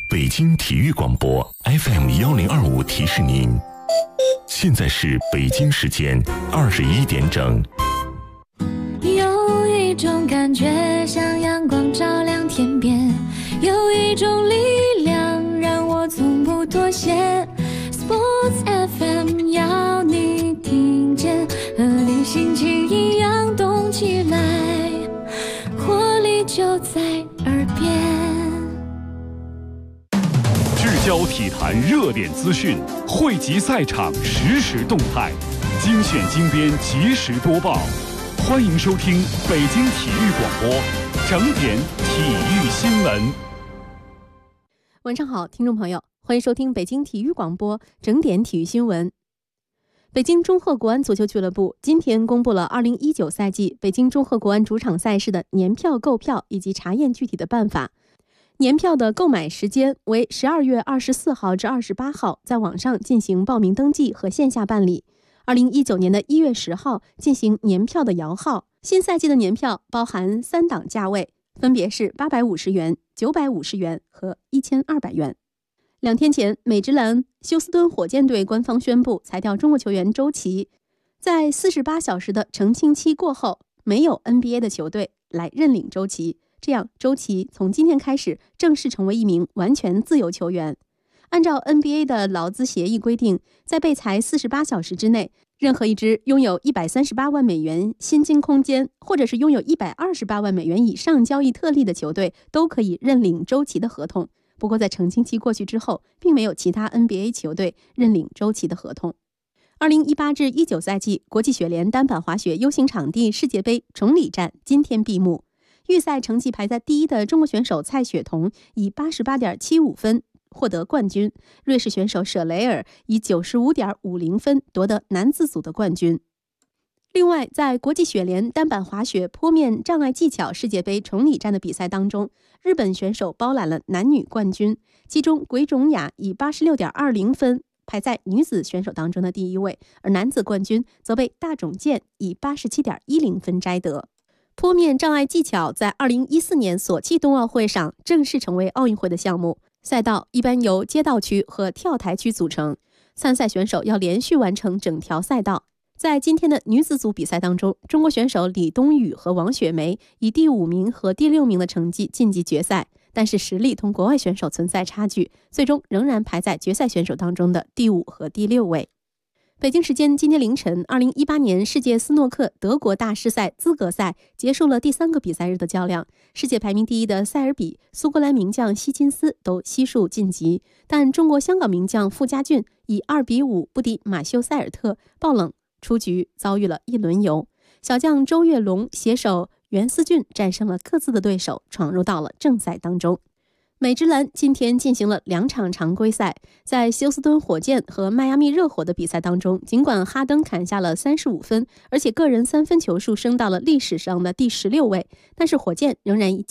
北京体育广播 FM1025提示您，现在是北京时间21点整。 有一种感觉像阳光照亮天边，有一种力量让我从不妥协。 Sports FM 要你听见，和你心情一样动起来，活力就在耳边。 聚焦体坛热点资讯，汇集赛场实时动态，精选精编及时播报。欢迎收听北京体育广播整点体育新闻。 晚上好，听众朋友，欢迎收听北京体育广播整点体育新闻。北京中赫国安足球俱乐部今天公布了2019赛季北京中赫国安主场赛事的年票购票以及查验具体的办法。年票的购买时间为12月24号至28号，在网上进行报名登记和线下办理。2019年的1月10号进行年票的摇号。新赛季的年票包含3档价位，分别是850元、950元和1200元。2天前，美职篮休斯敦火箭队官方宣布裁掉中国球员周琦。在48小时的澄清期过后，没有 NBA 的球队来认领周琦，这样周琦从今天开始正式成为一名完全自由球员。按照 NBA 的劳资协议规定，在被裁48小时之内，任何一支拥有138万美元薪金空间，或者是拥有128万美元以上交易特例的球队，都可以认领周琦的合同。不过在澄清期过去之后，并没有其他 NBA 球队认领周琦的合同。2018至19赛季国际雪联单板滑雪 U 型场地世界杯崇礼站今天闭幕。预赛成绩排在第一的中国选手蔡雪桐以 88.75 分获得冠军，瑞士选手舍雷尔以 95.50 分夺得男子组的冠军。另外，在国际雪联单板滑雪坡面障碍技巧世界杯崇礼站的比赛当中，日本选手包揽了男女冠军，其中鬼冢雅以 86.20 分排在女子选手当中的第一位，而男子冠军则被大冢健以 87.10 分摘得。坡面障碍技巧在2014年索契冬奥会上正式成为奥运会的项目，赛道一般由街道区和跳台区组成，参赛选手要连续完成整条赛道。在今天的女子组比赛当中，中国选手李冬雨和王雪梅以第5名和第6名的成绩晋级决赛，但是实力同国外选手存在差距，最终仍然排在决赛选手当中的第5和第6位。北京时间今天凌晨，2018年世界斯诺克德国大师赛资格赛结束了第3个比赛日的较量。世界排名第一的塞尔比、苏格兰名将希金斯都悉数晋级，但中国香港名将傅家俊以2-5不敌马修塞尔特，爆冷出局，遭遇了一轮游。小将周跃龙携手袁思俊战胜了各自的对手，闯入到了正赛当中。美职篮今天进行了2场常规赛，在休斯敦火箭和迈阿密热火的比赛当中，尽管哈登砍下了35分，而且个人3分球数升到了历史上的第16位，但是火箭仍然以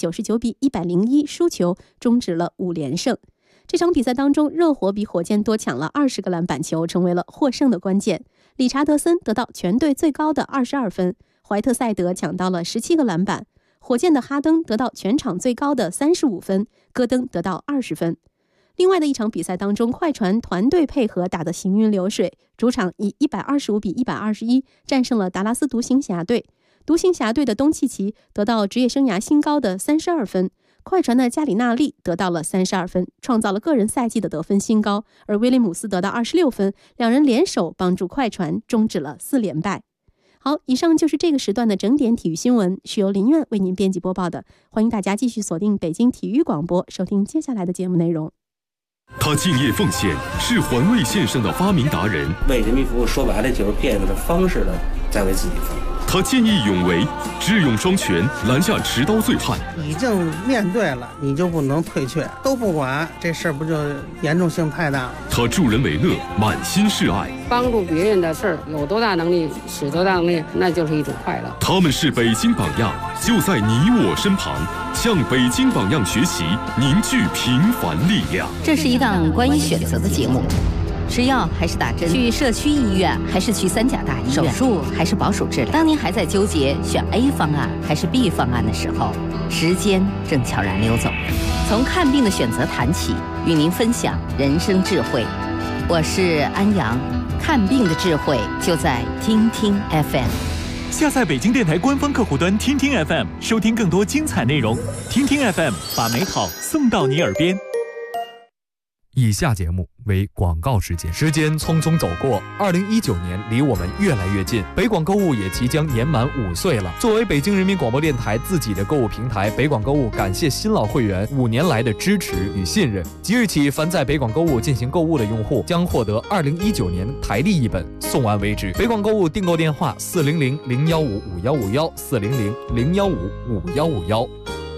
99-101输球，终止了5连胜。这场比赛当中，热火比火箭多抢了20个篮板球，成为了获胜的关键。理查德森得到全队最高的22分，怀特塞德抢到了17个篮板。火箭的哈登得到全场最高的35分，戈登得到20分。另外的一场比赛当中，快船团队配合打得行云流水，主场以125-121战胜了达拉斯独行侠队。独行侠队的东契奇得到职业生涯新高的32分，快船的加里纳利得到了32分，创造了个人赛季的得分新高，而威廉姆斯得到26分，两人联手帮助快船终止了4连败。好，以上就是这个时段的整点体育新闻，是由林苑为您编辑播报的。欢迎大家继续锁定北京体育广播，收听接下来的节目内容。 他敬业奉献，是环卫线上的发明达人。 为人民服务，说白了就是变着方式的在为自己服务。 他见义勇为，智勇双全，拦下持刀醉汉。 已经面对了，你就不能退却，都不管，这事儿不就严重性太大了？ 他助人为乐，满心是爱， 帮助别人的事儿，有多大能力使多大能力，那就是一种快乐。 他们是北京榜样，就在你我身旁，向北京榜样学习，凝聚平凡力量。 这是一档关于选择的节目。吃药还是打针？去社区医院还是去3甲大医院？手术还是保守治疗？当您还在纠结选 A 方案还是 B 方案的时候，时间正悄然溜走。从看病的选择谈起， 与您分享人生智慧。我是安阳，看病的智慧就在听听 FM。 下载北京电台官方客户端听听 FM， 收听更多精彩内容。听听 FM， 把美好送到你耳边。 以下节目为广告时间。时间匆匆走过，2019年离我们越来越近，北广购物也即将年满5岁了。作为北京人民广播电台自己的购物平台，北广购物感谢新老会员5年来的支持与信任。即日起，凡在北广购物进行购物的用户将获得2019年台历一本，送完为止。北广购物订购电话：400-015-5151，400-015-5151。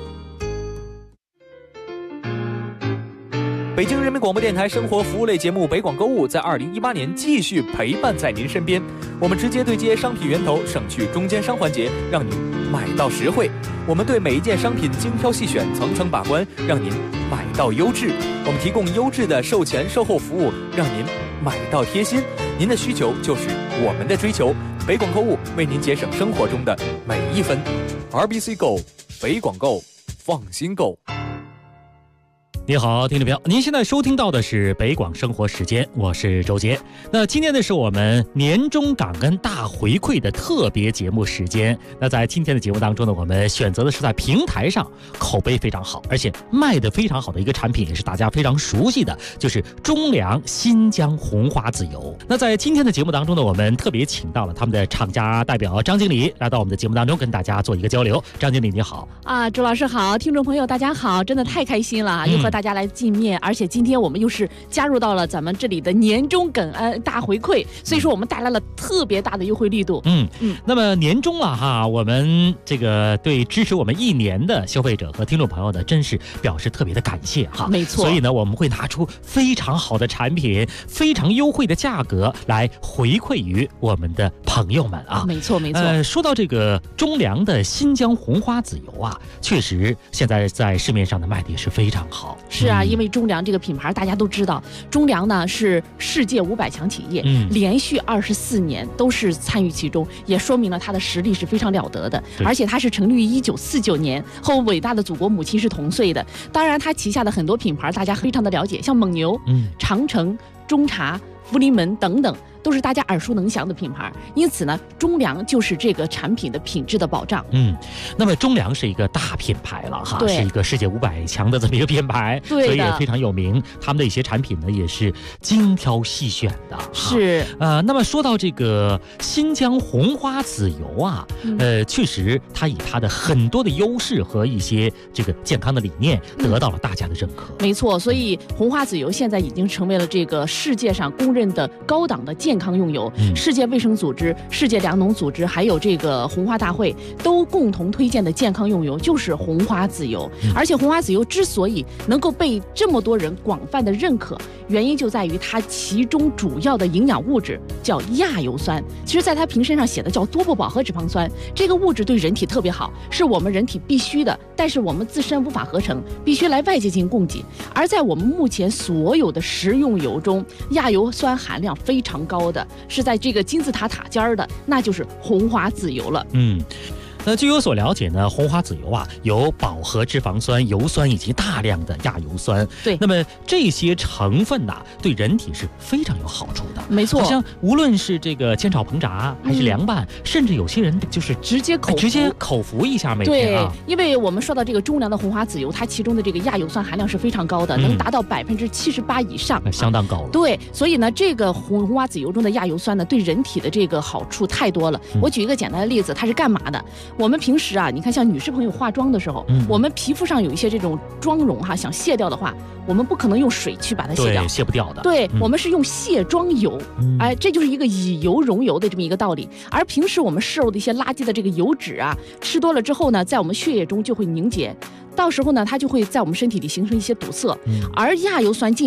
北京人民广播电台生活服务类节目《北广购物》在2018年继续陪伴在您身边。我们直接对接商品源头，省去中间商环节，让您买到实惠。我们对每一件商品精挑细选，层层把关，让您买到优质。我们提供优质的售前售后服务，让您买到贴心。您的需求就是我们的追求。北广购物为您节省生活中的每一分。RBC 购，北广购，放心购。 你好，听众朋友，您现在收听到的是北广生活时间，我是周杰。那今天呢是我们年终感恩大回馈的特别节目时间。那在今天的节目当中呢，我们选择的是在平台上口碑非常好，而且卖得非常好的一个产品，也是大家非常熟悉的，就是中粮新疆红花籽油。那在今天的节目当中呢，我们特别请到了他们的厂家代表张经理来到我们的节目当中，跟大家做一个交流。张经理你好。 周老师好，听众朋友大家好，真的太开心了，又和大家来见面，而且今天我们又是加入到了咱们这里的年终感恩大回馈，所以说我们带来了特别大的优惠力度。 那么年终了哈，我们这个对支持我们1年的消费者和听众朋友呢，真是表示特别的感谢哈。 没错， 所以呢，我们会拿出非常好的产品，非常优惠的价格来回馈于我们的朋友们啊。 没错没错。 说到这个中粮的新疆红花籽油啊，确实现在在市面上的卖的也是非常好。 是啊，因为中粮这个品牌大家都知道，中粮呢是世界500强企业，连续24年都是参与其中，也说明了它的实力是非常了得的。而且它是成立于1949年，和伟大的祖国母亲是同岁的。当然，它旗下的很多品牌大家非常的了解，像蒙牛、长城、中茶、福临门等等，都是大家耳熟能详的品牌。因此呢，中粮就是这个产品的品质的保障。 那么中粮是一个大品牌了哈，是一个世界500强的这么一个品牌，所以也非常有名。他们的一些产品呢，也是精挑细选的。 是那么说到这个新疆红花籽油啊，确实它以它的很多的优势和一些这个健康的理念得到了大家的认可。 没错，所以红花籽油现在已经成为了这个世界上公认的高档的健康用油。世界卫生组织、世界粮农组织还有这个红花大会都共同推荐的健康用油就是红花籽油。而且红花籽油之所以能够被这么多人广泛的认可，原因就在于它其中主要的营养物质叫亚油酸。其实在它瓶身上写的叫多不饱和脂肪酸，这个物质对人体特别好，是我们人体必须的，但是我们自身无法合成，必须来外界进行供给。而在我们目前所有的食用油中，亚油酸含量非常高的是在这个金字塔尖的，那就是红花籽油了。 那据我所了解呢，红花籽油啊有饱和脂肪酸、油酸以及大量的亚油酸。 对， 那么这些成分呐，对人体是非常有好处的。 没错， 好像无论是这个煎炒烹炸，还是凉拌，甚至有些人就是直接口服一下每天啊。 对，因为我们说到这个中粮的红花籽油，它其中的这个亚油酸含量是非常高的，能达到78%以上， 相当高了。 对，所以呢，这个红花籽油中的亚油酸呢，对人体的这个好处太多了。我举一个简单的例子，它是干嘛的？我们平时啊，你看像女士朋友化妆的时候，我们皮肤上有一些这种妆容哈，想卸掉的话，我们不可能用水去把它卸掉， 对，卸不掉的。 对，我们是用卸妆油，这就是一个以油溶油的这么一个道理。而平时我们摄入的一些垃圾的这个油脂啊，吃多了之后呢，在我们血液中就会凝结。到时候呢，它就会在我们身体里形成一些堵塞，而亚油酸进去，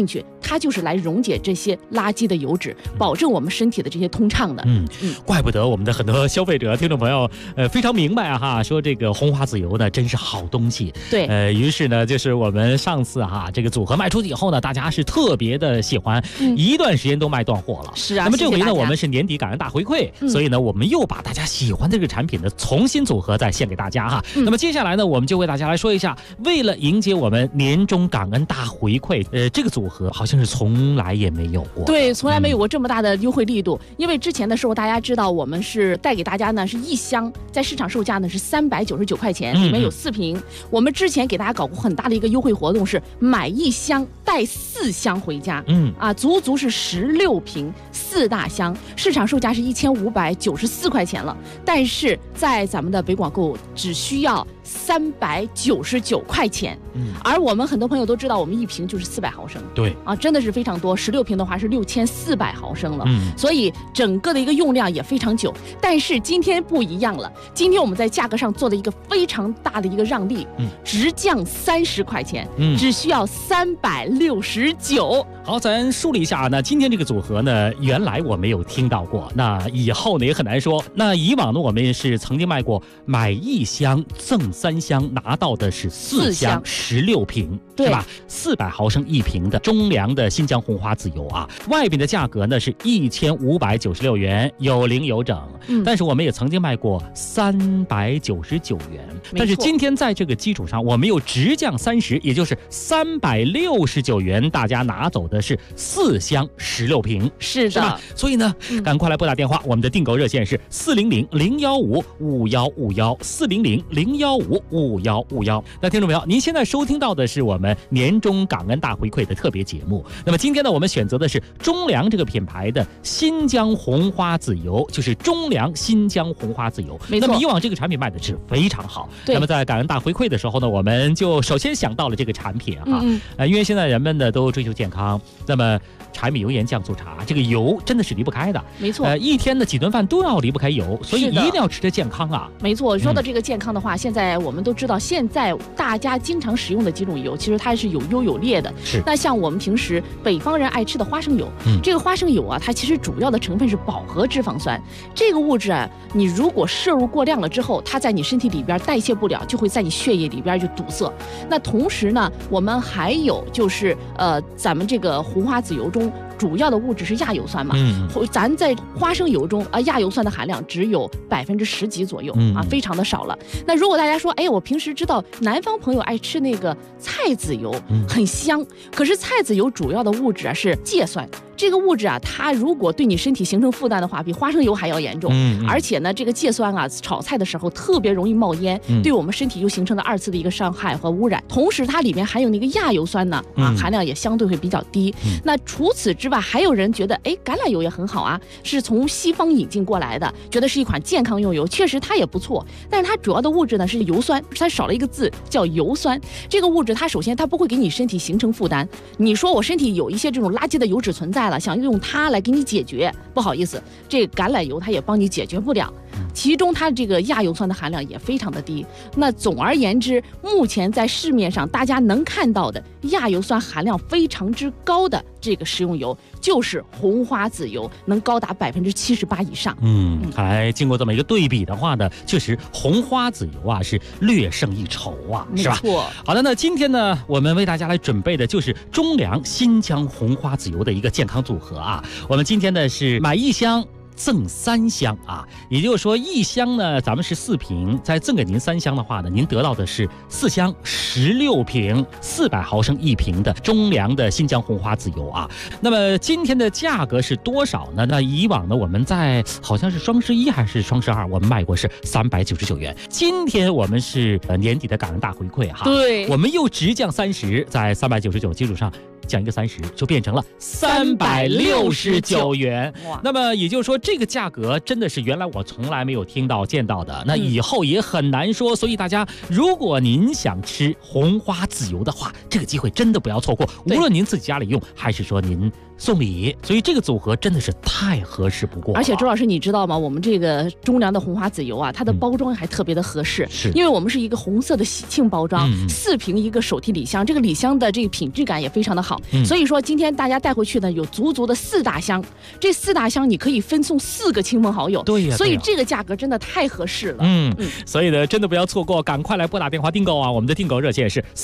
它就是来溶解这些垃圾的油脂，保证我们身体的这些通畅的。 怪不得我们的很多消费者、听众朋友，非常明白说这个红花籽油呢，真是好东西。 对， 于是呢，就是我们上次这个组合卖出去以后呢，大家是特别的喜欢，一段时间都卖断货了。 是啊， 那么这回呢，我们是年底感恩大回馈，所以呢，我们又把大家喜欢的这个产品呢，重新组合再献给大家那么接下来呢，我们就为大家来说一下，为了迎接我们年终感恩大回馈，这个组合好像是从来也没有过。 对，从来没有过这么大的优惠力度。因为之前的时候，大家知道我们是带给大家呢是一箱，在市场售价呢是399块钱，里面有4瓶。我们之前给大家搞过很大的一个优惠活动，是买1箱带4箱回家。足是16瓶4大箱，市场售价是1594块钱了，但是在咱们的北广购只需要399块钱。而我们很多朋友都知道，我们1瓶就是400毫升。 对真的是非常多，16瓶的话是6400毫升了。所以整个的一个用量也非常久。但是今天不一样了，今天我们在价格上做了一个非常大的一个让利，直降30块钱，只需要369。 好，咱梳理一下那今天这个组合呢，原来我没有听到过，那以后呢也很难说。那以往呢，我们是曾经卖过买1箱赠3箱，拿到的是4箱16瓶，是吧？400毫升1瓶的中粮的新疆红花籽油外边的价格呢是1596元，有零有整。但是我们也曾经卖过399元，但是今天在这个基础上，我们又直降30，也就是369元，大家拿走的是4箱16瓶， 是吧？所以呢，赶快来拨打电话，我们的订购热线是400-015-5151，400-015-5151。那听众朋友，您现在收听到的是我们年终感恩大回馈的特别节目。那么今天呢，我们选择的是中粮这个品牌的新疆红花籽油，就是中粮新疆红花籽油。 没错。 那么以往这个产品卖的是非常好。那么在感恩大回馈的时候呢，我们就首先想到了这个产品因为现在人们呢都追求健康，那么柴米油盐酱醋茶，这个油真的是离不开的。 没错。 一天的几顿饭都要离不开油，所以一定要吃得健康没错。说到这个健康的话，现在我们都知道，现在大家经常使用的几种油，其实它是有优有劣的。那像我们平时北方人爱吃的花生油，这个花生油它其实主要的成分是饱和脂肪酸。这个物质你如果摄入过量了之后，它在你身体里边代谢不了，就会在你血液里边就堵塞。那同时呢，我们还有就是咱们这个红花籽油中主要的物质是亚油酸嘛，咱在花生油中亚油酸的含量只有10%几左右非常的少了。那如果大家说，我平时知道南方朋友爱吃那个菜籽油，很香，可是菜籽油主要的物质是芥酸。这个物质它如果对你身体形成负担的话，比花生油还要严重。而且呢，这个芥酸炒菜的时候特别容易冒烟，对我们身体又形成了2次的一个伤害和污染。同时它里面含有那个亚油酸呢含量也相对会比较低。那除此之外，还有人觉得橄榄油也很好是从西方引进过来的，觉得是一款健康用油，确实它也不错。但是它主要的物质呢是油酸，它少了一个字叫油酸。这个物质它首先它不会给你身体形成负担。你说我身体有一些这种垃圾的油脂存在了，想用它来给你解决，不好意思，这橄榄油它也帮你解决不了。其中它这个亚油酸的含量也非常的低。那总而言之，目前在市面上大家能看到的亚油酸含量非常之高的这个食用油，就是红花籽油，能高达78%以上。 看来经过这么一个对比的话呢，确实红花籽油是略胜一筹是吧？ 没错。 好的，那今天呢，我们为大家来准备的就是中粮新疆红花籽油的一个健康组合我们今天呢是买1箱赠3箱也就是说1箱呢咱们是4瓶，再赠给您3箱的话呢，您得到的是4箱16瓶400毫升1瓶的中粮的新疆红花籽油那么今天的价格是多少呢？那以往呢我们在好像是双十1还是双十2，我们卖过是399元。今天我们是年底的感恩大回馈对， 我们又直降30，在399基础上降一个30，就变成了369元。那么也就是说， 这个价格真的是原来我从来没有听到见到的，那以后也很难说。所以大家，如果您想吃红花籽油的话，这个机会真的不要错过。无论您自己家里用，还是说您送礼，所以这个组合真的是太合适不过了。 而且周老师，你知道吗？我们这个中粮的红花籽油啊，它的包装还特别的合适，因为我们是一个红色的喜庆包装，4瓶一个手提礼箱，这个礼箱的这个品质感也非常的好。所以说今天大家带回去呢，有足足的4大箱，这4大箱你可以分送4个亲朋好友。 对呀， 所以这个价格真的太合适了。 所以呢，真的不要错过，赶快来拨打电话订购啊！我们的订购热线是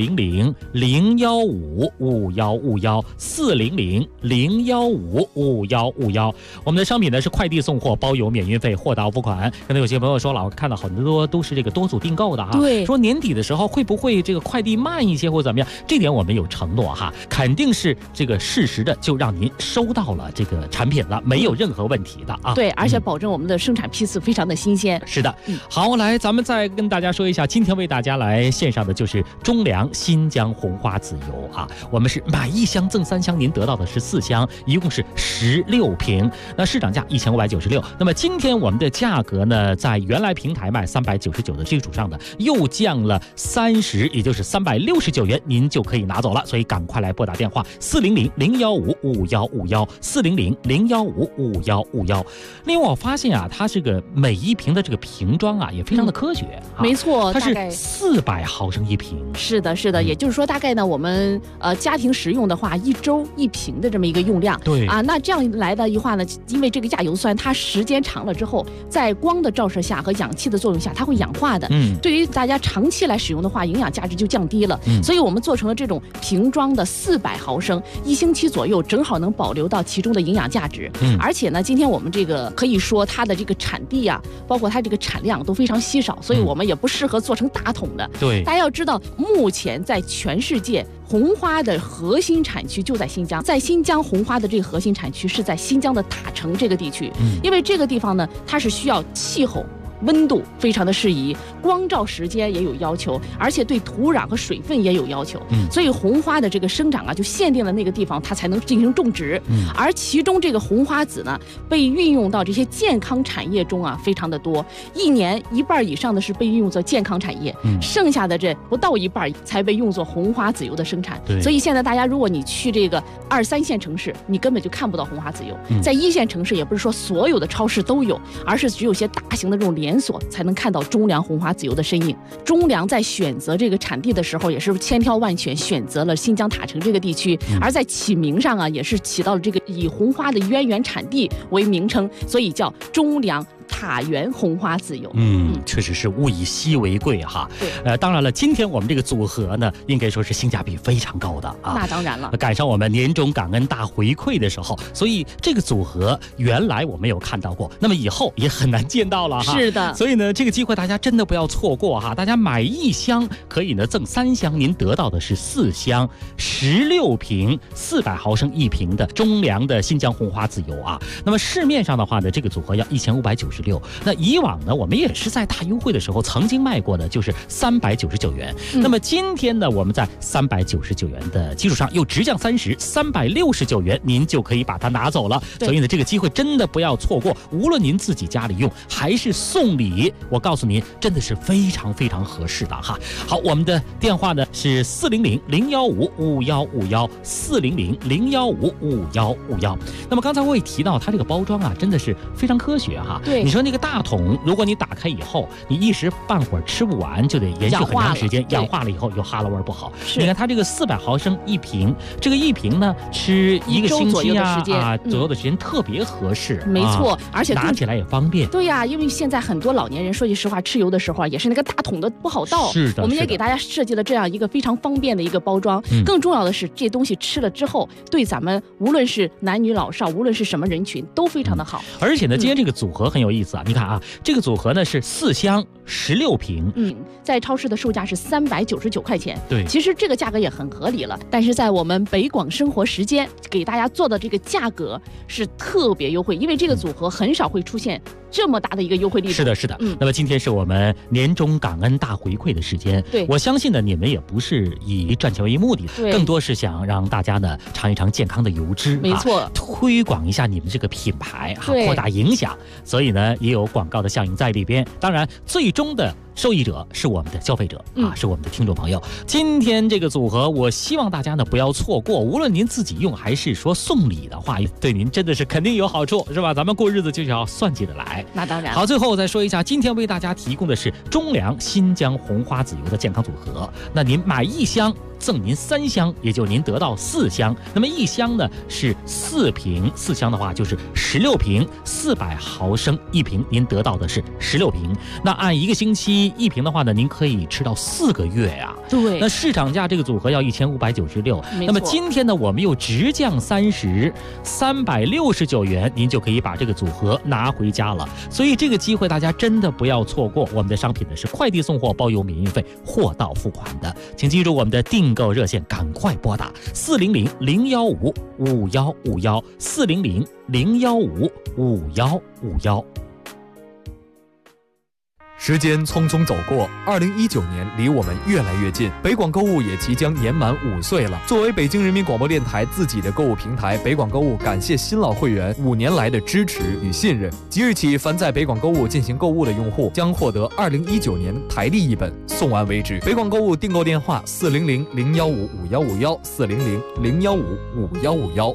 400-015-5151，400-015-5151。我们的商品呢是快递送货，包邮免运费，货到付款。可能有些朋友说，老看到很多都是这个多组订购的哈， 对， 说年底的时候会不会这个快递慢一些或怎么样？这点我们有承诺哈，肯定是这个适时的就让您收到了这个产品了，没有任何问题的啊。 对，而且保证我们的生产批次非常的新鲜。 是的，好，来咱们再跟大家说一下，今天为大家来献上的就是中粮新疆红花籽油啊，我们是买1箱赠3箱，您得到的是4箱，一共是16瓶。那市场价1596，那么今天我们的价格呢，在原来平台卖399的基础上的又降了30，也就是369元，您就可以拿走了。所以赶快来拨打电话400-015-5151，400-015-5151。另外我发现啊，它这个每一瓶的这个瓶装啊也非常的科学， 没错， 它是400毫升一瓶。 是的，是的，也就是说大概呢，我们家庭食用的话，1周1瓶的这么一个用量。 对啊，那这样来的话呢，因为这个亚油酸它时间长了之后，在光的照射下和氧气的作用下，它会氧化的。对于大家长期来使用的话，营养价值就降低了。所以我们做成了这种瓶装的400毫升，1星期左右正好能保留到其中的营养价值。而且呢，今天我们这个可以说它的这个产地啊，包括它这个产量都非常稀少，所以我们也不适合做成大桶的。 对， 大家要知道，目前在全世界红花的核心产区就在新疆，在新疆红花的这个核心产区是在新疆的塔城这个地区，因为这个地方呢，它是需要气候温度非常的适宜，光照时间也有要求，而且对土壤和水分也有要求。所以红花的这个生长啊，就限定了那个地方它才能进行种植。而其中这个红花籽呢，被运用到这些健康产业中啊，非常的多。1年1半以上的是被运用作健康产业，剩下的这不到1半才被用作红花籽油的生产。所以现在大家如果你去这个2、3线城市，你根本就看不到红花籽油。在1线城市，也不是说所有的超市都有，而是只有些大型的这种连锁才能看到中粮红花籽油的身影。中粮在选择这个产地的时候，也是千挑万选选择了新疆塔城这个地区，而在起名上啊，也是起到了这个以红花的渊源产地为名称，所以叫中粮塔源红花籽油。 确实是物以稀为贵哈。当然了，今天我们这个组合呢，应该说是性价比非常高的啊。 那当然了， 赶上我们年终感恩大回馈的时候，所以这个组合原来我没有看到过，那么以后也很难见到了哈。 是的， 所以呢，这个机会大家真的不要错过哈。大家买1箱可以呢赠3箱，您得到的是4箱16瓶400毫升一瓶的中粮的新疆红花籽油啊。那么市面上的话呢，这个组合要1596。那以往呢，我们也是在大优惠的时候曾经卖过的，就是399元。那么今天呢，我们在399元的基础上又直降30，369元，您就可以把它拿走了。所以呢，这个机会真的不要错过。无论您自己家里用还是送礼，我告诉您，真的是非常非常合适的哈。好，我们的电话呢是400-015-5151，400-015-5151。那么刚才我也提到，它这个包装啊，真的是非常科学哈。 对， 你说那个大桶，如果你打开以后，你一时半会儿吃不完，就得延续很长时间，氧化了以后有哈喇味不好。你看它这个400毫升一瓶，这个一瓶呢吃1个星期左右的时间特别合适。 没错，而且拿起来也方便。 对呀，因为现在很多老年人说句实话，吃油的时候啊，也是那个大桶的不好倒。 是的， 我们也给大家设计了这样一个非常方便的一个包装。更重要的是，这东西吃了之后，对咱们无论是男女老少，无论是什么人群，都非常的好。 而且呢，今天这个组合很有有意思啊。你看啊，这个组合呢是4箱16瓶， 在超市的售价是399块钱。 对， 其实这个价格也很合理了，但是在我们北广生活时间给大家做的这个价格是特别优惠，因为这个组合很少会出现这么大的一个优惠力度。 是的，是的。那么今天是我们年终感恩大回馈的时间。 对， 我相信呢，你们也不是以赚钱为目的，更多是想让大家呢尝一尝健康的油脂， 没错， 推广一下你们这个品牌扩大影响。所以呢，也有广告的效应在里边。当然，最终的受益者是我们的消费者是我们的听众朋友。今天这个组合，我希望大家呢不要错过，无论您自己用还是说送礼的话，对您真的是肯定有好处，是吧？咱们过日子就要算计着来。 那当然。 好，最后我再说一下，今天为大家提供的是中粮新疆红花籽油的健康组合。那您买1箱赠您3箱，也就您得到4箱。那么1箱呢是4瓶，4箱的话就是16瓶，400毫升1瓶，您得到的是16瓶。那按1个星期1瓶的话呢，您可以吃到4个月呀。 对。 那市场价这个组合要1596，那么今天呢我们又直降30，369元，您就可以把这个组合拿回家了。所以这个机会大家真的不要错过。我们的商品呢是快递送货包邮免运费，货到付款的。请记住我们的订购热线，赶快拨打400-015-5151，400-015-5151。 时间匆匆走过，2019年离我们越来越近，北广购物也即将年满5岁了。作为北京人民广播电台自己的购物平台，北广购物感谢新老会员5年来的支持与信任。即日起，凡在北广购物进行购物的用户将获得2019年台历1本，送完为止。北广购物订购电话：400-015-5151，400-015-5151。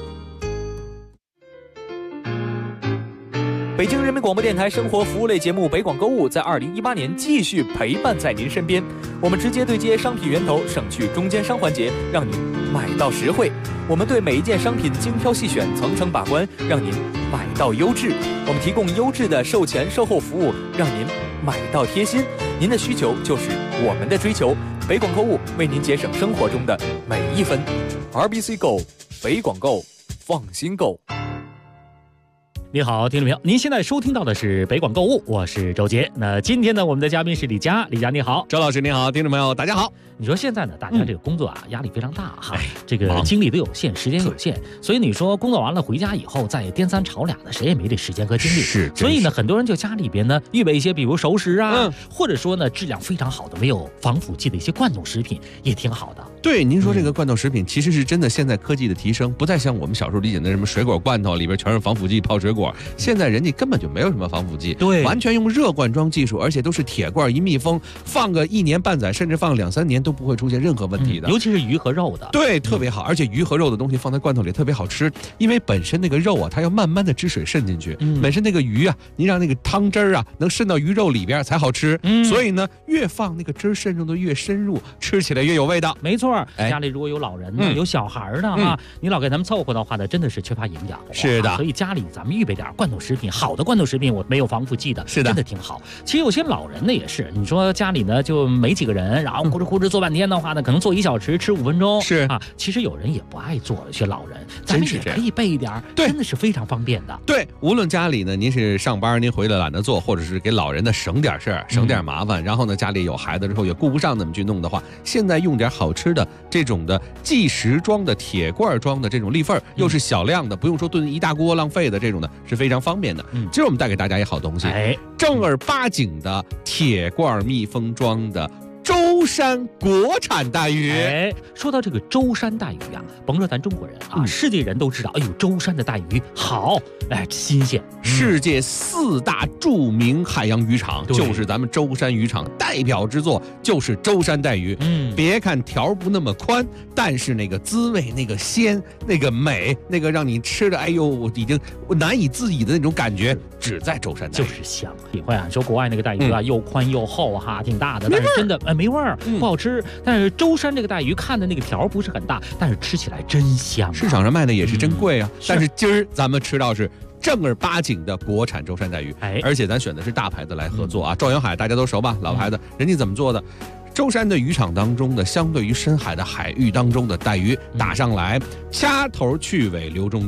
北京人民广播电台生活服务类节目《北广购物》在2018年继续陪伴在您身边。我们直接对接商品源头，省去中间商环节，让您买到实惠。我们对每一件商品精挑细选，层层把关，让您买到优质。我们提供优质的售前售后服务，让您买到贴心。您的需求就是我们的追求。北广购物为您节省生活中的每一分。RBC Go， 北广购，放心购。 你好，听众朋友，您现在收听到的是北广购物，我是周杰。那今天呢，我们的嘉宾是李佳，李佳你好， 周老师你好，听众朋友大家好。 你说现在呢，大家这个工作啊，压力非常大哈，这个精力都有限，时间有限，所以你说工作完了回家以后再颠三吵俩的，谁也没这时间和精力。 是， 所以呢，很多人就家里边呢预备一些，比如熟食啊，或者说呢质量非常好的、没有防腐剂的一些罐头食品，也挺好的。 对，您说这个罐头食品其实是真的，现在科技的提升，不再像我们小时候理解的什么水果罐头里边全是防腐剂泡水果，现在人家根本就没有什么防腐剂， 对， 完全用热灌装技术，而且都是铁罐一密封，放个1年半载，甚至放2-3年都不会出现任何问题的。 尤其是鱼和肉的， 对，特别好，而且鱼和肉的东西放在罐头里特别好吃，因为本身那个肉啊，它要慢慢的汁水渗进去，本身那个鱼啊，您让那个汤汁啊能渗到鱼肉里边才好吃，所以呢，越放那个汁渗入的越深入，吃起来越有味道。 没错，家里如果有老人呢，有小孩的啊，你老给他们凑合的话呢，真的是缺乏营养。 是的， 所以家里咱们预备点罐头食品，好的罐头食品，我没有防腐剂的， 是的， 真的挺好。其实有些老人呢也是，你说家里呢就没几个人，然后呼哧做半天的话呢，可能做1小时吃5分钟， 是啊。其实有人也不爱做，有些老人咱们也可以备一点，真的是非常方便的。 对，无论家里呢您是上班您回来懒得做，或者是给老人呢省点事儿，省点麻烦，然后呢家里有孩子之后也顾不上怎么去弄的话，现在用点好吃的这种的即食装的铁罐装的这种立份，又是小量的，不用说炖一大锅浪费的这种的，是非常方便的。今儿我们带给大家一好东西，正儿八经的铁罐密封装的舟山国产带鱼。 说到这个舟山带鱼啊，甭说咱中国人啊，世界人都知道，哎呦，舟山的带鱼好，新鲜。 世界4大著名海洋渔场就是咱们舟山渔场，代表之作就是舟山带鱼。别看条不那么宽，但是那个滋味、那个鲜、那个美、那个让你吃的哎呦已经难以自已的那种感觉，只在舟山带鱼。 就是香。体会啊，说国外那个带鱼啊，又宽又厚哈，挺大的，但是真的没味儿，不好吃。但是舟山这个带鱼看的那个条不是很大，但是吃起来真香。 市场上卖的也是真贵啊，但是今儿咱们吃到是正儿八经的国产舟山带鱼，而且咱选的是大牌子来合作啊。壮阳海大家都熟吧，老牌子，人家怎么做的？舟山的渔场当中的，相对于深海的海域当中的带鱼打上来，掐头去尾留中段。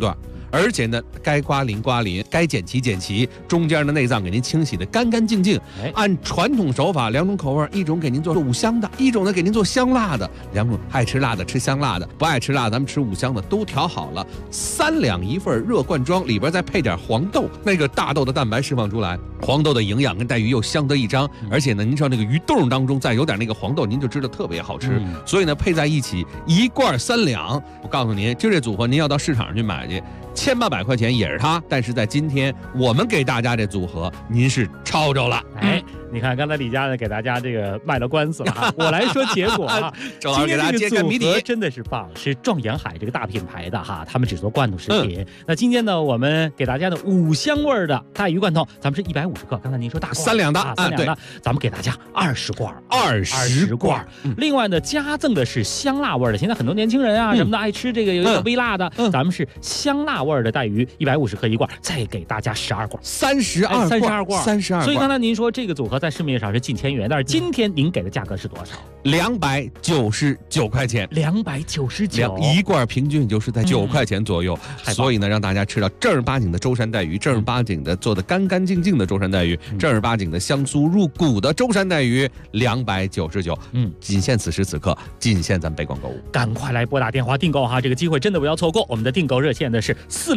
而且呢，该刮鳞刮鳞，该剪齐剪齐，中间的内脏给您清洗的干干净净。按传统手法，2种口味，一种给您做五香的，一种呢给您做香辣的，2种，爱吃辣的吃香辣的，不爱吃辣咱们吃五香的都调好了，3两一份热罐装，里边再配点黄豆，那个大豆的蛋白释放出来，黄豆的营养跟带鱼又相得益彰，而且呢，您知道那个鱼冻当中再有点那个黄豆，您就知道特别好吃。所以呢，配在一起1罐3两，我告诉您，就这组合您要到市场上去买去，1800块钱也是它，但是在今天我们给大家这组合，您是抄着了。 你看，刚才李佳呢给大家这个卖了官司了我来说结果啊， 正好给大家揭开谜底， 真的是棒，是状元海这个大品牌的哈，他们只做罐头食品。那今天呢，我们给大家的5香味的带鱼罐头，咱们是150克，刚才您说大罐 3两的 ，3两的，咱们给大家20罐 ，20罐。 另外呢，加赠的是香辣味的，现在很多年轻人啊什么的爱吃这个有点微辣的，咱们是香辣味的带鱼150克1罐，再给大家12罐 ，32罐，32。 所以刚才您说这个组合在市面上是近1000元，但是今天您给的价格是多少 ？299块钱 ，299， 一罐平均就是在9块钱左右。所以呢，让大家吃到正儿八经的舟山带鱼，正儿八经的做的干干净净的舟山带鱼，正儿八经的香酥入骨的舟山带鱼，299。仅限此时此刻，仅限咱北广购物， 赶快来拨打电话订购哈，这个机会真的不要错过。我们的订购热线呢是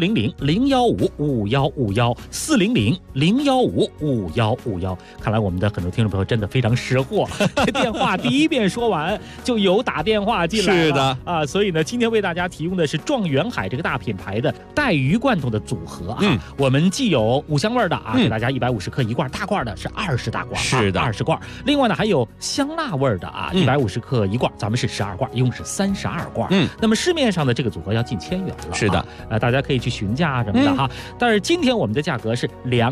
400-015-5151，400-015-5151。看来我们的很多听众朋友真的非常识货，这电话第一遍说完就有打电话进来了。 是的啊，所以呢，今天为大家提供的是状元海这个大品牌的带鱼罐头的组合啊。我们既有5香味的啊，给大家150克1罐，大罐的是20大罐， 是的 ，20罐。另外呢，还有香辣味的啊，150克1罐，咱们是12罐，一共是32罐。那么市面上的这个组合要近1000元了。 是的， 大家可以去询价什么的哈。但是今天我们的价格是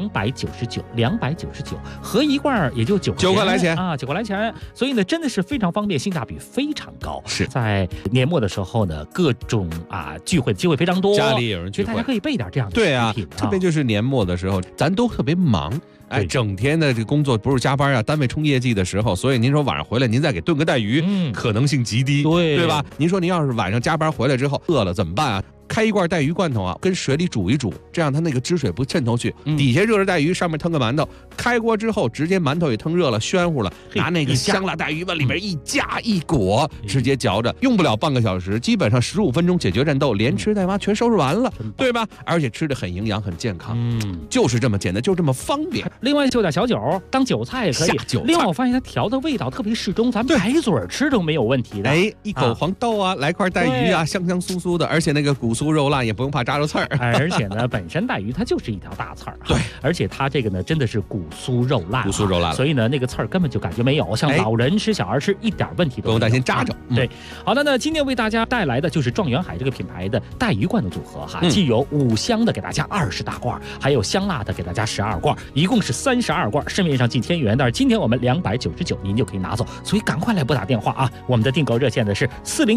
299，合一罐也就9 块来钱啊，9块来钱。所以呢，真的是非常方便，性价比非常高。 是在年末的时候呢，各种聚会的机会非常多， 家里有人聚会， 大家可以备点这样的对啊，特别就是年末的时候，咱都特别忙。整天的这工作不是加班啊，单位冲业绩的时候，所以您说晚上回来您再给炖个带鱼，可能性极低，对吧？您说您要是晚上加班回来之后饿了怎么办啊？开一罐带鱼罐头啊，跟水里煮一煮，这样它那个汁水不渗透去，底下热着带鱼，上面腾个馒头，开锅之后直接馒头也腾热了，暄乎了，拿那个香辣带鱼往里面一夹一裹，直接嚼着，用不了半个小时，基本上15分钟解决战斗，连吃带挖全收拾完了，对吧？而且吃的很营养很健康，就是这么简单，就这么方便。 另外就点小酒当韭菜也可以。另外我发现它调的味道特别适中，咱们白嘴吃都没有问题的。 一口黄豆啊，来块带鱼啊，香香酥酥的，而且那个骨酥肉烂也不用怕扎着刺儿。 而且呢，本身带鱼它就是一条大刺儿， 对， 而且它这个呢真的是骨酥肉烂，所以呢那个刺儿根本就感觉没有，像老人吃小孩吃一点问题都没有， 不用担心扎着。 对，好的，那今天为大家带来的就是状元海这个品牌的带鱼罐头组合哈，既有5香的给大家20大罐，还有香辣的给大家12罐，一共是32罐，市面上近1000元，但是今天我们299您就可以拿走，所以赶快来拨打电话啊！我们的订购热线呢是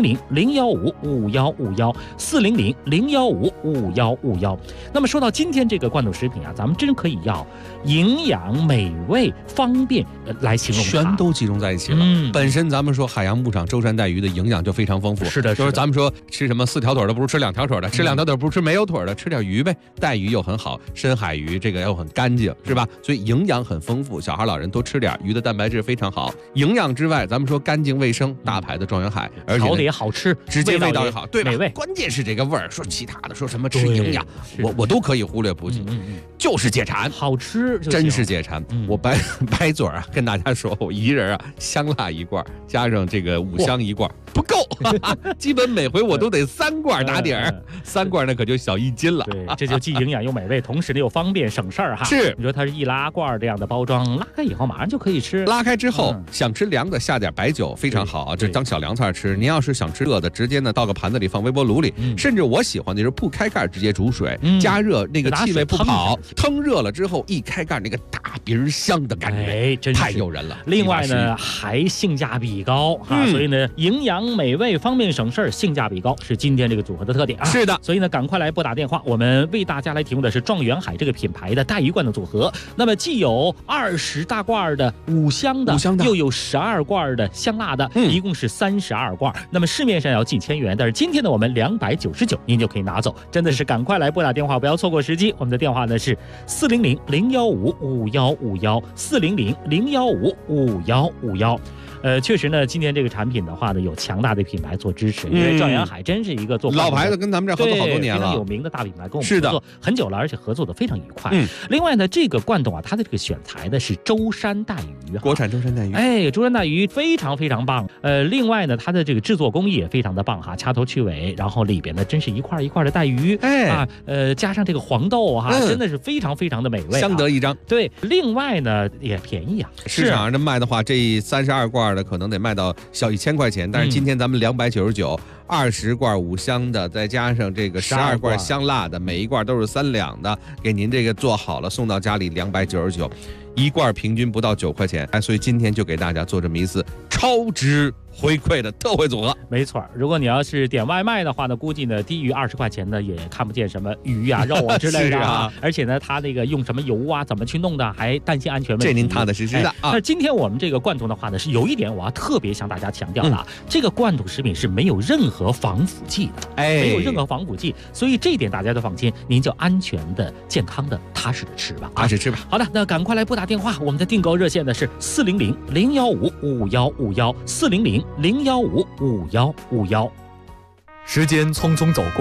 400-015-5151，400-015-5151。那么说到今天这个罐头食品啊，咱们真可以要营养、美味、方便来形容它， 全都集中在一起了。本身咱们说海洋牧场舟山带鱼的营养就非常丰富， 是的， 就是咱们说吃什么4条腿的不如吃2条腿的，吃2条腿不如吃没有腿的，吃点鱼呗。带鱼又很好，深海鱼这个又很干净，是吧？所以营养很丰富，小孩老人都吃点，鱼的蛋白质非常好。营养之外，咱们说干净卫生，大牌的状元海，而且调的也好吃， 直接味道也好，对吧？ 美味， 关键是这个味儿。说其他的，说什么吃营养，我都可以忽略不计，就是解馋， 好吃， 真是解馋。我白嘴啊，跟大家说，我一人啊，香辣1罐，加上这个5香1罐不够，基本每回我都得3罐打底儿，3罐那可就小1斤了。 对，这就既营养又美味，同时呢又方便省事儿哈。 是， 你说它是易拉罐这样的包装，拉开以后马上就可以吃。 拉开之后，想吃凉的下点白酒非常好，这当小凉菜吃。您要是想吃热的，直接呢倒个盘子里放微波炉里，甚至我喜欢的就是不开盖直接煮水，加热那个气味不跑，腾热了之后一开盖那个大鼻香的感觉， 真太诱人了。 另外呢还性价比高啊，所以呢营养美味方便省事儿，性价比高是今天这个组合的特点啊。 是的， 所以呢赶快来拨打电话，我们为大家来提供的是状元海这个品牌的带鱼罐头组合。那么既有20大罐的5香的，又有12罐的香辣的，一共是32罐。那么市面上要近1000元，但是今天呢我们299 久，您就可以拿走。真的是赶快来拨打电话，不要错过时机。我们的电话呢是400-015-5151，400-015-5151。确实呢，今天这个产品的话呢，有强大的品牌做支持，因为兆阳海真是一个做老牌子，跟咱们这合作好多年了， 非常有名的大品牌，跟我们合作很久了，而且合作的非常愉快。另外呢，这个罐头啊，它的这个选材呢是舟山带鱼， 国产舟山带鱼， 舟山带鱼非常非常棒。另外呢，它的这个制作工艺也非常的棒哈，掐头去尾，然后里边呢真是一块一块的带鱼，加上这个黄豆哈，真的是非常非常的美味， 相得益彰。 对，另外呢也便宜啊， 市场上这卖的话，这32罐的可能得卖到小1000块钱，但是今天咱们299，20罐5香的，再加上这个12罐香辣的，每一罐都是3两的，给您这个做好了送到家里299，一罐平均不到9块钱，所以今天就给大家做这么一次超值回馈的特惠组合。 没错，如果你要是点外卖的话呢，估计呢低于20块钱呢也看不见什么鱼啊肉啊之类的而且呢它那个用什么油啊怎么去弄的还担心安全问题， 这您踏踏实实的那今天我们这个罐头的话呢，是有一点我要特别向大家强调的，这个罐头食品是没有任何防腐剂的，没有任何防腐剂，所以这一点大家都放心，您就安全的健康的踏实的吃吧， 踏实吃吧。 好的，那赶快来拨打电话，我们的订购热线呢是400-015-5151，400-015-5151。 时间匆匆走过。